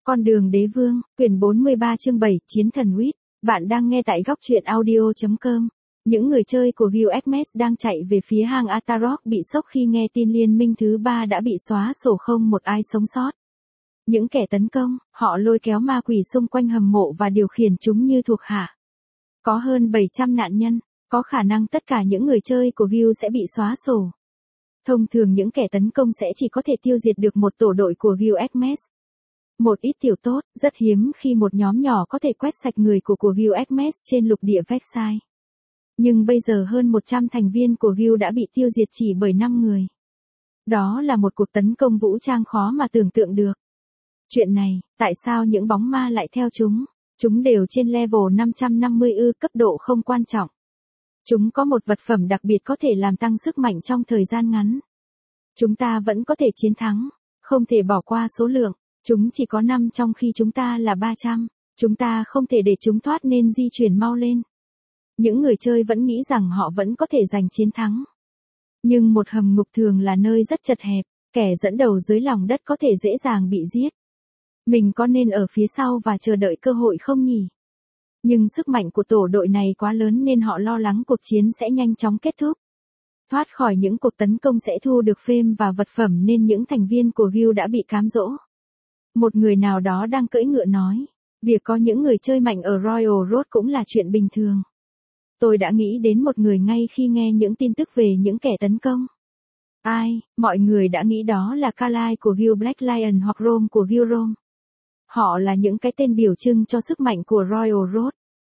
Con đường đế vương, quyển 43 chương 7, Chiến thần Huyết. Bạn đang nghe tại góc truyện audio.com. Những người chơi của Gilgamesh đang chạy về phía hang Atarok bị sốc khi nghe tin liên minh thứ 3 đã bị xóa sổ, không một ai sống sót. Những kẻ tấn công, họ lôi kéo ma quỷ xung quanh hầm mộ và điều khiển chúng như thuộc hạ. Có hơn 700 nạn nhân, có khả năng tất cả những người chơi của Gil sẽ bị xóa sổ. Thông thường những kẻ tấn công sẽ chỉ có thể tiêu diệt được một tổ đội của Gilgamesh. Một ít tiểu tốt, rất hiếm khi một nhóm nhỏ có thể quét sạch người của Gilgamesh trên lục địa Vexai. Nhưng bây giờ hơn 100 thành viên của Gil đã bị tiêu diệt chỉ bởi 5 người. Đó là một cuộc tấn công vũ trang khó mà tưởng tượng được. Chuyện này, tại sao những bóng ma lại theo chúng? Chúng đều trên level 550 cấp độ không quan trọng. Chúng có một vật phẩm đặc biệt có thể làm tăng sức mạnh trong thời gian ngắn. Chúng ta vẫn có thể chiến thắng, không thể bỏ qua số lượng. Chúng chỉ có 5 trong khi chúng ta là 300. Chúng ta không thể để chúng thoát nên di chuyển mau lên. Những người chơi vẫn nghĩ rằng họ vẫn có thể giành chiến thắng. Nhưng một hầm ngục thường là nơi rất chật hẹp, kẻ dẫn đầu dưới lòng đất có thể dễ dàng bị giết. Mình có nên ở phía sau và chờ đợi cơ hội không nhỉ? Nhưng sức mạnh của tổ đội này quá lớn nên họ lo lắng cuộc chiến sẽ nhanh chóng kết thúc. Thoát khỏi những cuộc tấn công sẽ thu được phêm và vật phẩm nên những thành viên của Gil đã bị cám dỗ. Một người nào đó đang cưỡi ngựa nói, việc có những người chơi mạnh ở Royal Road cũng là chuyện bình thường. Tôi đã nghĩ đến một người ngay khi nghe những tin tức về những kẻ tấn công. Ai, mọi người đã nghĩ đó là Kalai của Gil Black Lion hoặc Rome của Gil Rome. Họ là những cái tên biểu trưng cho sức mạnh của Royal Road.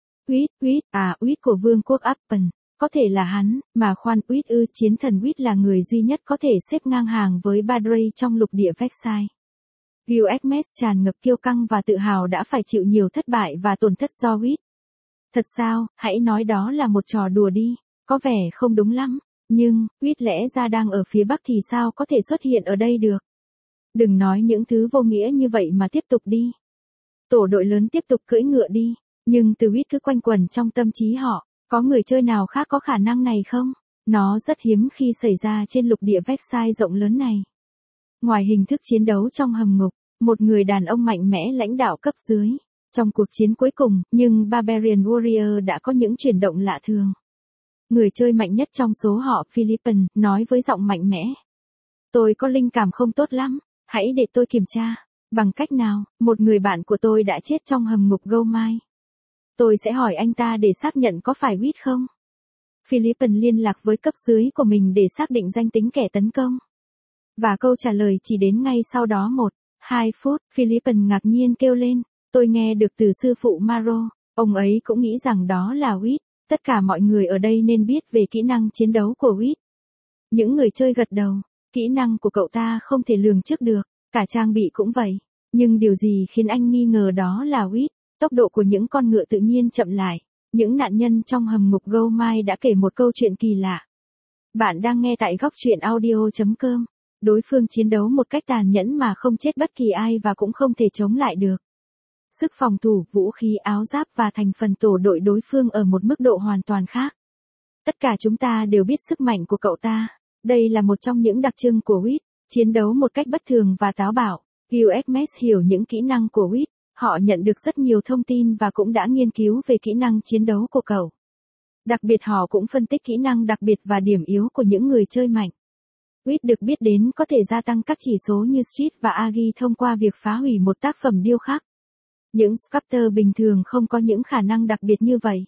Huyết của vương quốc Appen, có thể là hắn, mà khoan chiến thần Huyết là người duy nhất có thể xếp ngang hàng với Badrey trong lục địa Vexai. Gilgamesh tràn ngập kiêu căng và tự hào đã phải chịu nhiều thất bại và tổn thất do Huyết. Thật sao, hãy nói đó là một trò đùa đi, có vẻ không đúng lắm, nhưng, Huyết lẽ ra đang ở phía bắc thì sao có thể xuất hiện ở đây được. Đừng nói những thứ vô nghĩa như vậy mà tiếp tục đi. Tổ đội lớn tiếp tục cưỡi ngựa đi, nhưng từ Huyết cứ quanh quẩn trong tâm trí họ, có người chơi nào khác có khả năng này không? Nó rất hiếm khi xảy ra trên lục địa Vexai rộng lớn này. Ngoài hình thức chiến đấu trong hầm ngục, một người đàn ông mạnh mẽ lãnh đạo cấp dưới. Trong cuộc chiến cuối cùng, nhưng Barbarian Warrior đã có những chuyển động lạ thường. Người chơi mạnh nhất trong số họ, Philippen, nói với giọng mạnh mẽ. Tôi có linh cảm không tốt lắm, hãy để tôi kiểm tra. Bằng cách nào, một người bạn của tôi đã chết trong hầm ngục Gomai. Tôi sẽ hỏi anh ta để xác nhận có phải Huyết không. Philippen liên lạc với cấp dưới của mình để xác định danh tính kẻ tấn công. Và câu trả lời chỉ đến ngay sau đó 1-2 phút, Philippen ngạc nhiên kêu lên, tôi nghe được từ sư phụ Maro, ông ấy cũng nghĩ rằng đó là Huyết, tất cả mọi người ở đây nên biết về kỹ năng chiến đấu của Huyết. Những người chơi gật đầu, kỹ năng của cậu ta không thể lường trước được, cả trang bị cũng vậy, nhưng điều gì khiến anh nghi ngờ đó là Huyết? Tốc độ của những con ngựa tự nhiên chậm lại, những nạn nhân trong hầm ngục Gomai đã kể một câu chuyện kỳ lạ. Bạn đang nghe tại góc truyện audio.com. Đối phương chiến đấu một cách tàn nhẫn mà không chết bất kỳ ai và cũng không thể chống lại được. Sức phòng thủ, vũ khí, áo giáp và thành phần tổ đội đối phương ở một mức độ hoàn toàn khác. Tất cả chúng ta đều biết sức mạnh của cậu ta. Đây là một trong những đặc trưng của Huyết, chiến đấu một cách bất thường và táo bạo. Gilgamesh hiểu những kỹ năng của Huyết, họ nhận được rất nhiều thông tin và cũng đã nghiên cứu về kỹ năng chiến đấu của cậu. Đặc biệt họ cũng phân tích kỹ năng đặc biệt và điểm yếu của những người chơi mạnh. Huyết được biết đến có thể gia tăng các chỉ số như Street và Agi thông qua việc phá hủy một tác phẩm điêu khắc. Những sculptor bình thường không có những khả năng đặc biệt như vậy.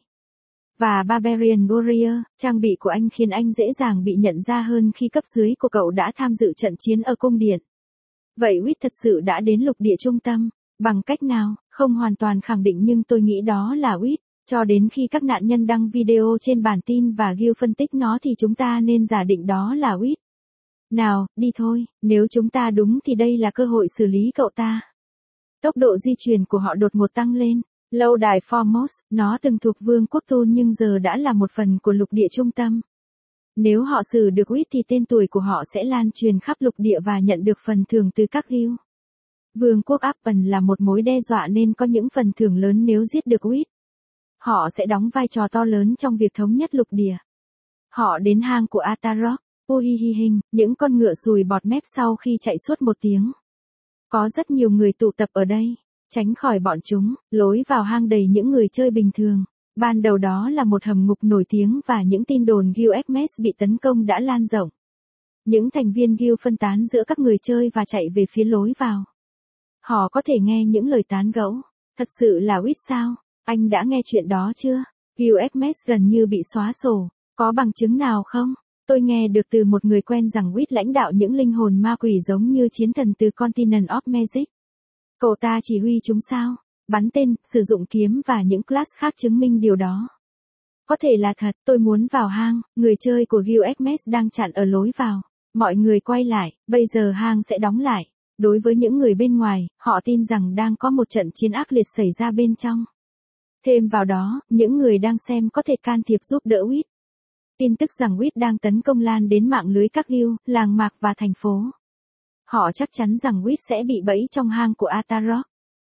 Và Barbarian Warrior, trang bị của anh khiến anh dễ dàng bị nhận ra hơn khi cấp dưới của cậu đã tham dự trận chiến ở cung điện. Vậy Huyết thật sự đã đến lục địa trung tâm, bằng cách nào, không hoàn toàn khẳng định nhưng tôi nghĩ đó là Huyết. Cho đến khi các nạn nhân đăng video trên bản tin và Gil phân tích nó thì chúng ta nên giả định đó là Huyết. Nào, đi thôi, nếu chúng ta đúng thì đây là cơ hội xử lý cậu ta. Tốc độ di chuyển của họ đột ngột tăng lên. Lâu đài Formos, nó từng thuộc vương quốc Thun nhưng giờ đã là một phần của lục địa trung tâm. Nếu họ xử được Huyết thì tên tuổi của họ sẽ lan truyền khắp lục địa và nhận được phần thưởng từ các Gil. Vương quốc Appen là một mối đe dọa nên có những phần thưởng lớn nếu giết được Huyết. Họ sẽ đóng vai trò to lớn trong việc thống nhất lục địa. Họ đến hang của Atarok. Những con ngựa sùi bọt mép sau khi chạy suốt một tiếng. Có rất nhiều người tụ tập ở đây. Tránh khỏi bọn chúng, lối vào hang đầy những người chơi bình thường. Ban đầu đó là một hầm ngục nổi tiếng và những tin đồn Guild Hermes bị tấn công đã lan rộng. Những thành viên Guild phân tán giữa các người chơi và chạy về phía lối vào. Họ có thể nghe những lời tán gẫu. Thật sự là Wit sao? Anh đã nghe chuyện đó chưa? Guild Hermes gần như bị xóa sổ. Có bằng chứng nào không? Tôi nghe được từ một người quen rằng Wit lãnh đạo những linh hồn ma quỷ giống như chiến thần từ Continent of Magic. Cậu ta chỉ huy chúng sao? Bắn tên, sử dụng kiếm và những class khác chứng minh điều đó. Có thể là thật, tôi muốn vào hang, người chơi của Guild Hermes đang chặn ở lối vào. Mọi người quay lại, bây giờ hang sẽ đóng lại. Đối với những người bên ngoài, họ tin rằng đang có một trận chiến ác liệt xảy ra bên trong. Thêm vào đó, những người đang xem có thể can thiệp giúp đỡ Wit. Tin tức rằng Wit đang tấn công lan đến mạng lưới các guild, làng mạc và thành phố. Họ chắc chắn rằng Wit sẽ bị bẫy trong hang của Atarok.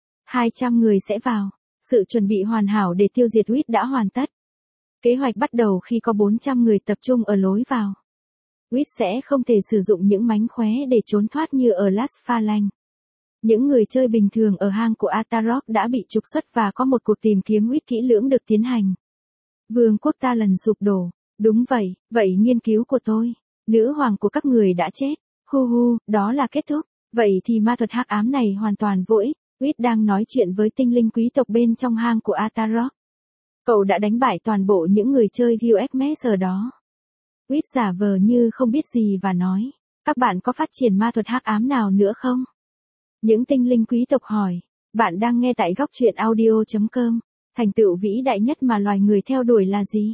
200 người sẽ vào. Sự chuẩn bị hoàn hảo để tiêu diệt Wit đã hoàn tất. Kế hoạch bắt đầu khi có 400 người tập trung ở lối vào. Wit sẽ không thể sử dụng những mánh khóe để trốn thoát như ở Las Phalanx. Những người chơi bình thường ở hang của Atarok đã bị trục xuất và có một cuộc tìm kiếm Wit kỹ lưỡng được tiến hành. Vương quốc ta lần sụp đổ. Đúng vậy, vậy nghiên cứu của tôi. Nữ hoàng của các người đã chết. Hu hu, đó là kết thúc. Vậy thì ma thuật hắc ám này hoàn toàn vô ích. Wit đang nói chuyện với tinh linh quý tộc bên trong hang của Atarok. Cậu đã đánh bại toàn bộ những người chơi Guild Hermes ở đó. Wit giả vờ như không biết gì và nói, các bạn có phát triển ma thuật hắc ám nào nữa không? Những tinh linh quý tộc hỏi, bạn đang nghe tại góc truyện audio.com, thành tựu vĩ đại nhất mà loài người theo đuổi là gì?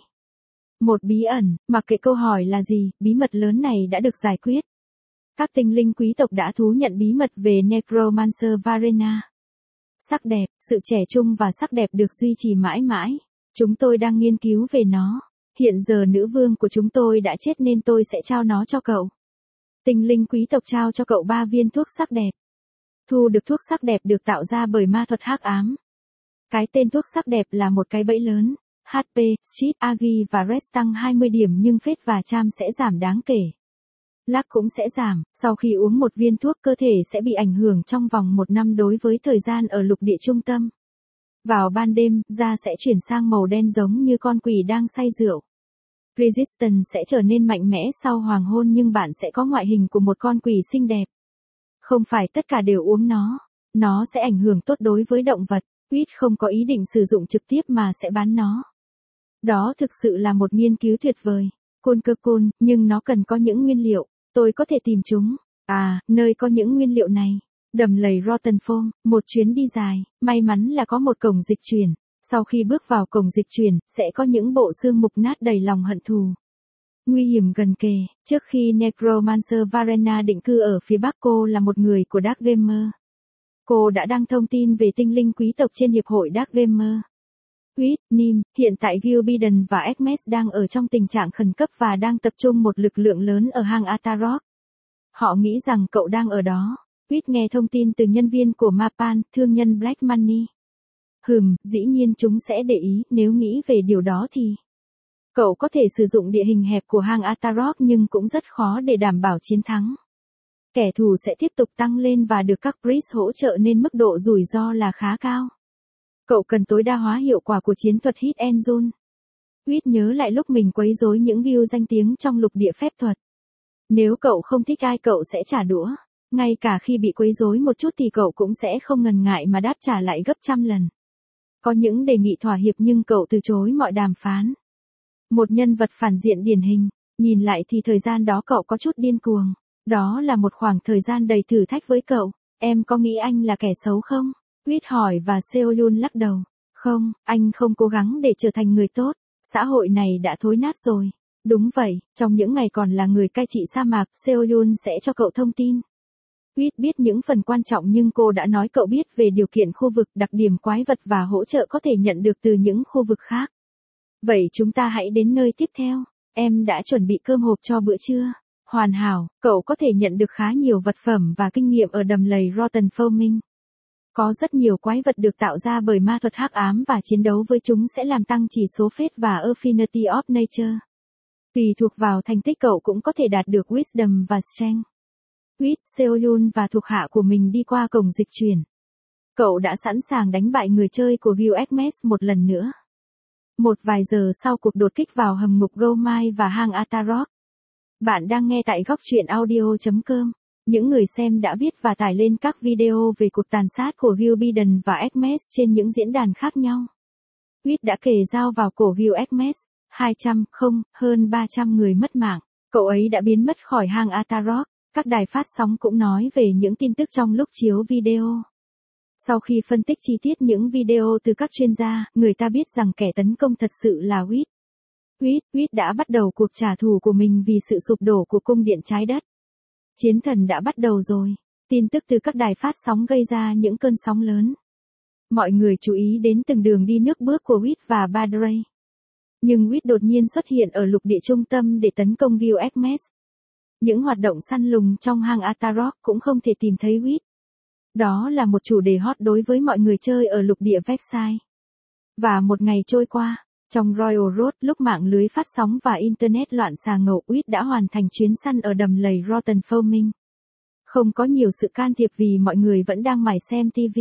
Một bí ẩn, mặc kệ câu hỏi là gì, bí mật lớn này đã được giải quyết. Các tinh linh quý tộc đã thú nhận bí mật về Necromancer Varena. Sắc đẹp, sự trẻ trung và sắc đẹp được duy trì mãi mãi. Chúng tôi đang nghiên cứu về nó. Hiện giờ nữ vương của chúng tôi đã chết nên tôi sẽ trao nó cho cậu. Tinh linh quý tộc trao cho cậu 3 viên thuốc sắc đẹp. Thu được thuốc sắc đẹp được tạo ra bởi ma thuật hắc ám. Cái tên thuốc sắc đẹp là một cái bẫy lớn. HP, Street Agi và Rest tăng 20 điểm nhưng Phết và Cham sẽ giảm đáng kể. Lắc cũng sẽ giảm, sau khi uống một viên thuốc cơ thể sẽ bị ảnh hưởng trong vòng 1 năm đối với thời gian ở lục địa trung tâm. Vào ban đêm, da sẽ chuyển sang màu đen giống như con quỷ đang say rượu. Resistance sẽ trở nên mạnh mẽ sau hoàng hôn nhưng bạn sẽ có ngoại hình của một con quỷ xinh đẹp. Không phải tất cả đều uống nó sẽ ảnh hưởng tốt đối với động vật. Wit không có ý định sử dụng trực tiếp mà sẽ bán nó. Đó thực sự là một nghiên cứu tuyệt vời. Côn cơ côn, nhưng nó cần có những nguyên liệu. Tôi có thể tìm chúng. À, nơi có những nguyên liệu này. Đầm lầy Rotten Foam, một chuyến đi dài, may mắn là có một cổng dịch chuyển. Sau khi bước vào cổng dịch chuyển, sẽ có những bộ xương mục nát đầy lòng hận thù. Nguy hiểm gần kề, trước khi Necromancer Varena định cư ở phía Bắc cô là một người của Dark Gamer. Cô đã đăng thông tin về tinh linh quý tộc trên Hiệp hội Dark Gamer. Wit, Nim, hiện tại Guild Biden và Hermes đang ở trong tình trạng khẩn cấp và đang tập trung một lực lượng lớn ở hang Atarok. Họ nghĩ rằng cậu đang ở đó. Wit nghe thông tin từ nhân viên của Mapan, thương nhân Black Money. Dĩ nhiên chúng sẽ để ý, nếu nghĩ về điều đó thì... Cậu có thể sử dụng địa hình hẹp của hang Atarok nhưng cũng rất khó để đảm bảo chiến thắng. Kẻ thù sẽ tiếp tục tăng lên và được các priest hỗ trợ nên mức độ rủi ro là khá cao. Cậu cần tối đa hóa hiệu quả của chiến thuật Hit and Run. Wit nhớ lại lúc mình quấy rối những guild danh tiếng trong lục địa phép thuật. Nếu cậu không thích ai cậu sẽ trả đũa. Ngay cả khi bị quấy rối một chút thì cậu cũng sẽ không ngần ngại mà đáp trả lại gấp trăm lần. Có những đề nghị thỏa hiệp nhưng cậu từ chối mọi đàm phán. Một nhân vật phản diện điển hình, nhìn lại thì thời gian đó cậu có chút điên cuồng. Đó là một khoảng thời gian đầy thử thách với cậu. Em có nghĩ anh là kẻ xấu không? Wit hỏi và Seoyun lắc đầu. Không, anh không cố gắng để trở thành người tốt. Xã hội này đã thối nát rồi. Đúng vậy, trong những ngày còn là người cai trị sa mạc, Seoyun sẽ cho cậu thông tin. Wit biết những phần quan trọng nhưng cô đã nói cậu biết về điều kiện khu vực, đặc điểm quái vật và hỗ trợ có thể nhận được từ những khu vực khác. Vậy chúng ta hãy đến nơi tiếp theo. Em đã chuẩn bị cơm hộp cho bữa trưa. Hoàn hảo, cậu có thể nhận được khá nhiều vật phẩm và kinh nghiệm ở đầm lầy Rotten Foaming. Có rất nhiều quái vật được tạo ra bởi ma thuật hắc ám và chiến đấu với chúng sẽ làm tăng chỉ số phết và Affinity of Nature. Tùy thuộc vào thành tích cậu cũng có thể đạt được Wisdom và Strength. Wit, Seoyun và thuộc hạ của mình đi qua cổng dịch chuyển. Cậu đã sẵn sàng đánh bại người chơi của Gil Hermes một lần nữa. Một vài giờ sau cuộc đột kích vào hầm ngục Goldmine và hang Ataroth. Bạn đang nghe tại góc truyện audio.com. Những người xem đã viết và tải lên các video về cuộc tàn sát của Gil Biden và Hermes trên những diễn đàn khác nhau. Reed đã kề dao vào cổ Gil Hermes, hơn 300 người mất mạng. Cậu ấy đã biến mất khỏi hang Ataroth. Các đài phát sóng cũng nói về những tin tức trong lúc chiếu video. Sau khi phân tích chi tiết những video từ các chuyên gia, người ta biết rằng kẻ tấn công thật sự là Reed. Reed đã bắt đầu cuộc trả thù của mình vì sự sụp đổ của cung điện trái đất. Chiến thần đã bắt đầu rồi. Tin tức từ các đài phát sóng gây ra những cơn sóng lớn. Mọi người chú ý đến từng đường đi nước bước của Reed và Padre. Nhưng Reed đột nhiên xuất hiện ở lục địa trung tâm để tấn công Gil Hermes. Những hoạt động săn lùng trong hang Ataroth cũng không thể tìm thấy Reed. Đó là một chủ đề hot đối với mọi người chơi ở lục địa Versailles. Và một ngày trôi qua, trong Royal Road lúc mạng lưới phát sóng và Internet loạn xà ngầu, Reed đã hoàn thành chuyến săn ở đầm lầy Rotten Foaming. Không có nhiều sự can thiệp vì mọi người vẫn đang mải xem TV.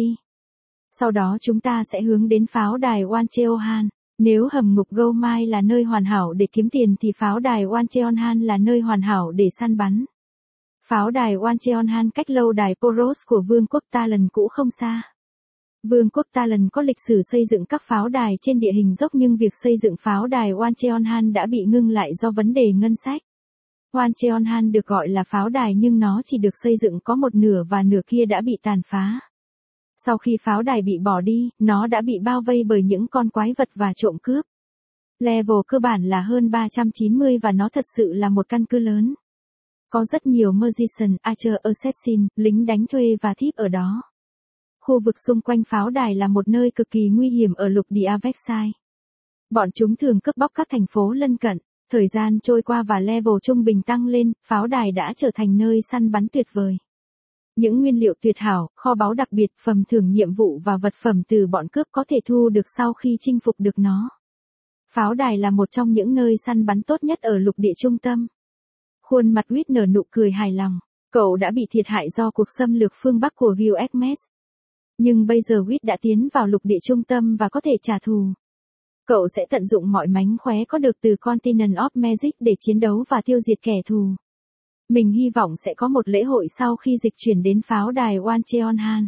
Sau đó chúng ta sẽ hướng đến pháo đài Wancheonhan. Nếu hầm ngục Goldmine là nơi hoàn hảo để kiếm tiền thì pháo đài Wancheonhan là nơi hoàn hảo để săn bắn. Pháo đài Wancheonhan cách lâu đài Poros của Vương quốc Talon cũ không xa. Vương quốc Talon có lịch sử xây dựng các pháo đài trên địa hình dốc nhưng việc xây dựng pháo đài Wancheonhan đã bị ngưng lại do vấn đề ngân sách. Wancheonhan được gọi là pháo đài nhưng nó chỉ được xây dựng có một nửa và nửa kia đã bị tàn phá. Sau khi pháo đài bị bỏ đi, nó đã bị bao vây bởi những con quái vật và trộm cướp. Level cơ bản là hơn 390 và nó thật sự là một căn cứ lớn. Có rất nhiều Magician, Archer, Assassin, lính đánh thuê và thief ở đó. Khu vực xung quanh pháo đài là một nơi cực kỳ nguy hiểm ở lục địa Versailles. Bọn chúng thường cướp bóc các thành phố lân cận. Thời gian trôi qua và level trung bình tăng lên, pháo đài đã trở thành nơi săn bắn tuyệt vời. Những nguyên liệu tuyệt hảo, kho báu đặc biệt, phần thưởng nhiệm vụ và vật phẩm từ bọn cướp có thể thu được sau khi chinh phục được nó. Pháo đài là một trong những nơi săn bắn tốt nhất ở lục địa trung tâm. Khuôn mặt Reed nở nụ cười hài lòng. Cậu đã bị thiệt hại do cuộc xâm lược phương Bắc của Gil Hermes. Nhưng bây giờ Reed đã tiến vào lục địa trung tâm và có thể trả thù. Cậu sẽ tận dụng mọi mánh khóe có được từ Continent of Magic để chiến đấu và tiêu diệt kẻ thù. Mình hy vọng sẽ có một lễ hội sau khi dịch chuyển đến pháo đài Wancheonhan.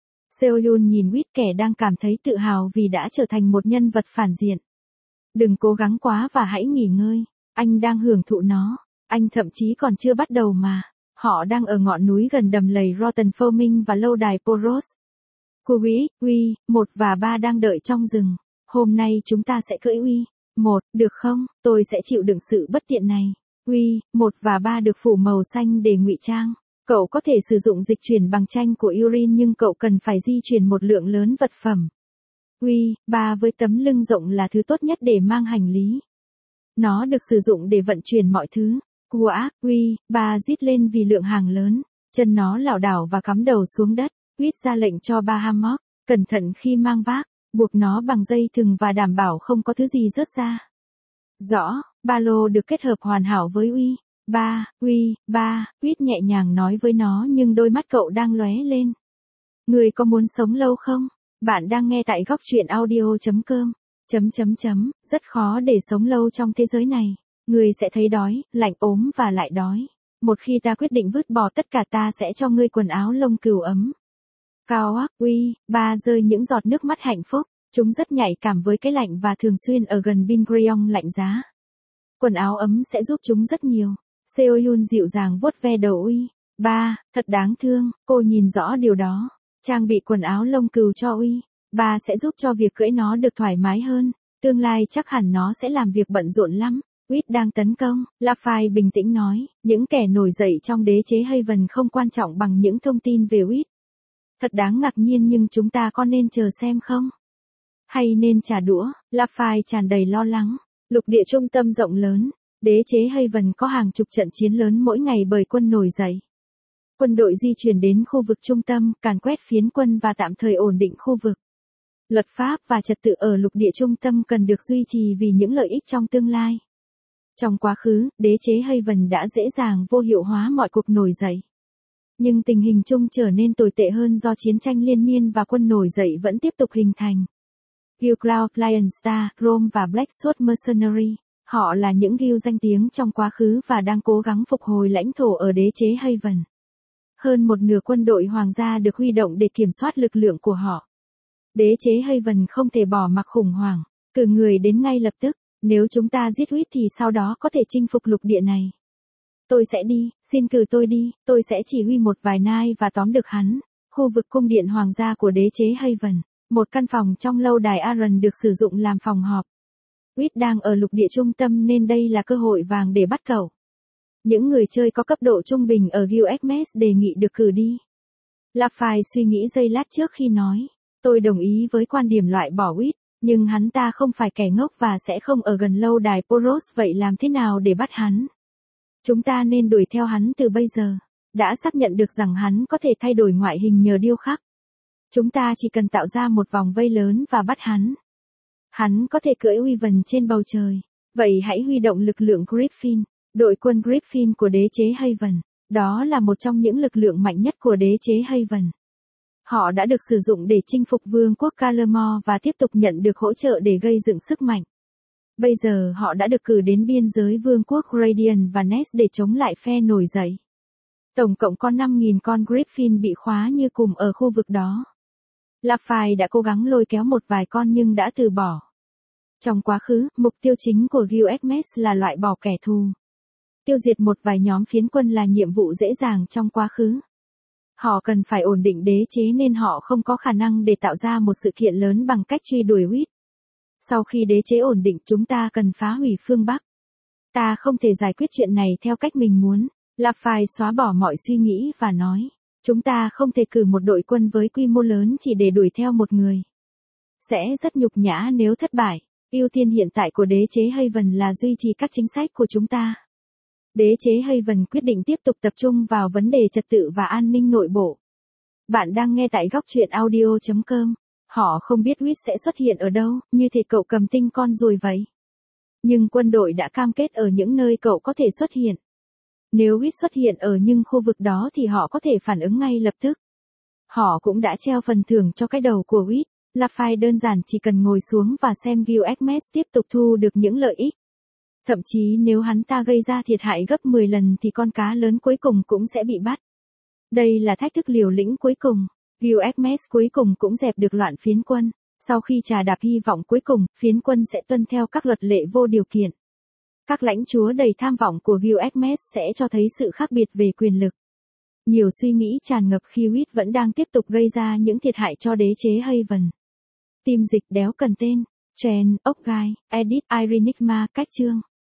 Seoyun nhìn Reed kẻ đang cảm thấy tự hào vì đã trở thành một nhân vật phản diện. Đừng cố gắng quá và hãy nghỉ ngơi. Anh đang hưởng thụ nó. Anh thậm chí còn chưa bắt đầu mà. Họ đang ở ngọn núi gần đầm lầy Rotten Foaming và lâu đài Poros. Uy, 1 và 3 đang đợi trong rừng. Hôm nay chúng ta sẽ cưỡi Uy. 1, được không? Tôi sẽ chịu đựng sự bất tiện này. Uy, 1 và 3 được phủ màu xanh để ngụy trang. Cậu có thể sử dụng dịch chuyển bằng tranh của Urin nhưng cậu cần phải di chuyển một lượng lớn vật phẩm. Uy, 3 với tấm lưng rộng là thứ tốt nhất để mang hành lý. Nó được sử dụng để vận chuyển mọi thứ. Uy, 3 rít lên vì lượng hàng lớn. Chân nó lảo đảo và cắm đầu xuống đất. Reed ra lệnh cho Bahamut, cẩn thận khi mang vác, buộc nó bằng dây thừng và đảm bảo không có thứ gì rớt ra. Rõ, ba lô được kết hợp hoàn hảo với Uy. 3, Reed nhẹ nhàng nói với nó nhưng đôi mắt cậu đang lóe lên. Người có muốn sống lâu không? Bạn đang nghe tại góc truyện audio.com. Rất khó để sống lâu trong thế giới này. Người sẽ thấy đói, lạnh ốm và lại đói. Một khi ta quyết định vứt bỏ tất cả ta sẽ cho ngươi quần áo lông cừu ấm. Uy, 3 rơi những giọt nước mắt hạnh phúc. Chúng rất nhạy cảm với cái lạnh và thường xuyên ở gần Bingreong lạnh giá. Quần áo ấm sẽ giúp chúng rất nhiều. Seoyun dịu dàng vuốt ve đầu Uy. 3, thật đáng thương, cô nhìn rõ điều đó. Trang bị quần áo lông cừu cho Uy. 3 sẽ giúp cho việc cưỡi nó được thoải mái hơn. Tương lai chắc hẳn nó sẽ làm việc bận rộn lắm. Reed đang tấn công, Lafay bình tĩnh nói, những kẻ nổi dậy trong đế chế Haven không quan trọng bằng những thông tin về Reed. Thật đáng ngạc nhiên nhưng chúng ta có nên chờ xem không? Hay nên trả đũa? Lafay tràn đầy lo lắng. Lục địa trung tâm rộng lớn, đế chế Haven có hàng chục trận chiến lớn mỗi ngày bởi quân nổi dậy. Quân đội di chuyển đến khu vực trung tâm, càn quét phiến quân và tạm thời ổn định khu vực. Luật pháp và trật tự ở lục địa trung tâm cần được duy trì vì những lợi ích trong tương lai. Trong quá khứ, đế chế Haven đã dễ dàng vô hiệu hóa mọi cuộc nổi dậy. Nhưng tình hình chung trở nên tồi tệ hơn do chiến tranh liên miên và quân nổi dậy vẫn tiếp tục hình thành. Guild Cloud, Lion Star, Rome và Black Sword Mercenary, họ là những guild danh tiếng trong quá khứ và đang cố gắng phục hồi lãnh thổ ở đế chế Haven. Hơn một nửa quân đội hoàng gia được huy động để kiểm soát lực lượng của họ. Đế chế Haven không thể bỏ mặc khủng hoảng, cử người đến ngay lập tức, nếu chúng ta giết Huyết thì sau đó có thể chinh phục lục địa này. Tôi sẽ đi, xin cử tôi đi, tôi sẽ chỉ huy một vài nai và tóm được hắn. Khu vực cung điện hoàng gia của đế chế Haven, một căn phòng trong lâu đài Aaron được sử dụng làm phòng họp. Huyết đang ở lục địa trung tâm nên đây là cơ hội vàng để bắt cậu. Những người chơi có cấp độ trung bình ở Guild Hermes đề nghị được cử đi. Lafay suy nghĩ giây lát trước khi nói, tôi đồng ý với quan điểm loại bỏ Huyết, nhưng hắn ta không phải kẻ ngốc và sẽ không ở gần lâu đài Poros, vậy làm thế nào để bắt hắn? Chúng ta nên đuổi theo hắn từ bây giờ. Đã xác nhận được rằng hắn có thể thay đổi ngoại hình nhờ điêu khắc. Chúng ta chỉ cần tạo ra một vòng vây lớn và bắt hắn. Hắn có thể cưỡi Wyvern trên bầu trời. Vậy hãy huy động lực lượng Griffin, đội quân Griffin của đế chế Haven. Đó là một trong những lực lượng mạnh nhất của đế chế Haven. Họ đã được sử dụng để chinh phục vương quốc Calamore và tiếp tục nhận được hỗ trợ để gây dựng sức mạnh. Bây giờ họ đã được cử đến biên giới vương quốc Radiant và Nest để chống lại phe nổi dậy. Tổng cộng có 5.000 con Griffin bị khóa như cùm ở khu vực đó. Lafay đã cố gắng lôi kéo một vài con nhưng đã từ bỏ. Trong quá khứ, mục tiêu chính của Guild Hermes là loại bỏ kẻ thù. Tiêu diệt một vài nhóm phiến quân là nhiệm vụ dễ dàng trong quá khứ. Họ cần phải ổn định đế chế nên họ không có khả năng để tạo ra một sự kiện lớn bằng cách truy đuổi Huyết. Sau khi đế chế ổn định chúng ta cần phá hủy phương Bắc. Ta không thể giải quyết chuyện này theo cách mình muốn. Lafay xóa bỏ mọi suy nghĩ và nói, chúng ta không thể cử một đội quân với quy mô lớn chỉ để đuổi theo một người. Sẽ rất nhục nhã nếu thất bại. Ưu tiên hiện tại của đế chế Haven là duy trì các chính sách của chúng ta. Đế chế Haven quyết định tiếp tục tập trung vào vấn đề trật tự và an ninh nội bộ. Bạn đang nghe tại góc truyện audio.com. Họ không biết Huyết sẽ xuất hiện ở đâu, như thể cậu cầm tinh con ruồi vậy. Nhưng quân đội đã cam kết ở những nơi cậu có thể xuất hiện. Nếu Huyết xuất hiện ở những khu vực đó thì họ có thể phản ứng ngay lập tức. Họ cũng đã treo phần thưởng cho cái đầu của Huyết. Lafay đơn giản chỉ cần ngồi xuống và xem Guild Hermes tiếp tục thu được những lợi ích. Thậm chí nếu hắn ta gây ra thiệt hại gấp 10 lần thì con cá lớn cuối cùng cũng sẽ bị bắt. Đây là thách thức liều lĩnh cuối cùng. Guild Hermes cuối cùng cũng dẹp được loạn phiến quân. Sau khi trà đạp hy vọng cuối cùng, phiến quân sẽ tuân theo các luật lệ vô điều kiện. Các lãnh chúa đầy tham vọng của Guild Hermes sẽ cho thấy sự khác biệt về quyền lực. Nhiều suy nghĩ tràn ngập khi Huyết vẫn đang tiếp tục gây ra những thiệt hại cho đế chế Haven. Team dịch đéo cần tên. Chen, ốc gai, edit, Irenigma, cách chương.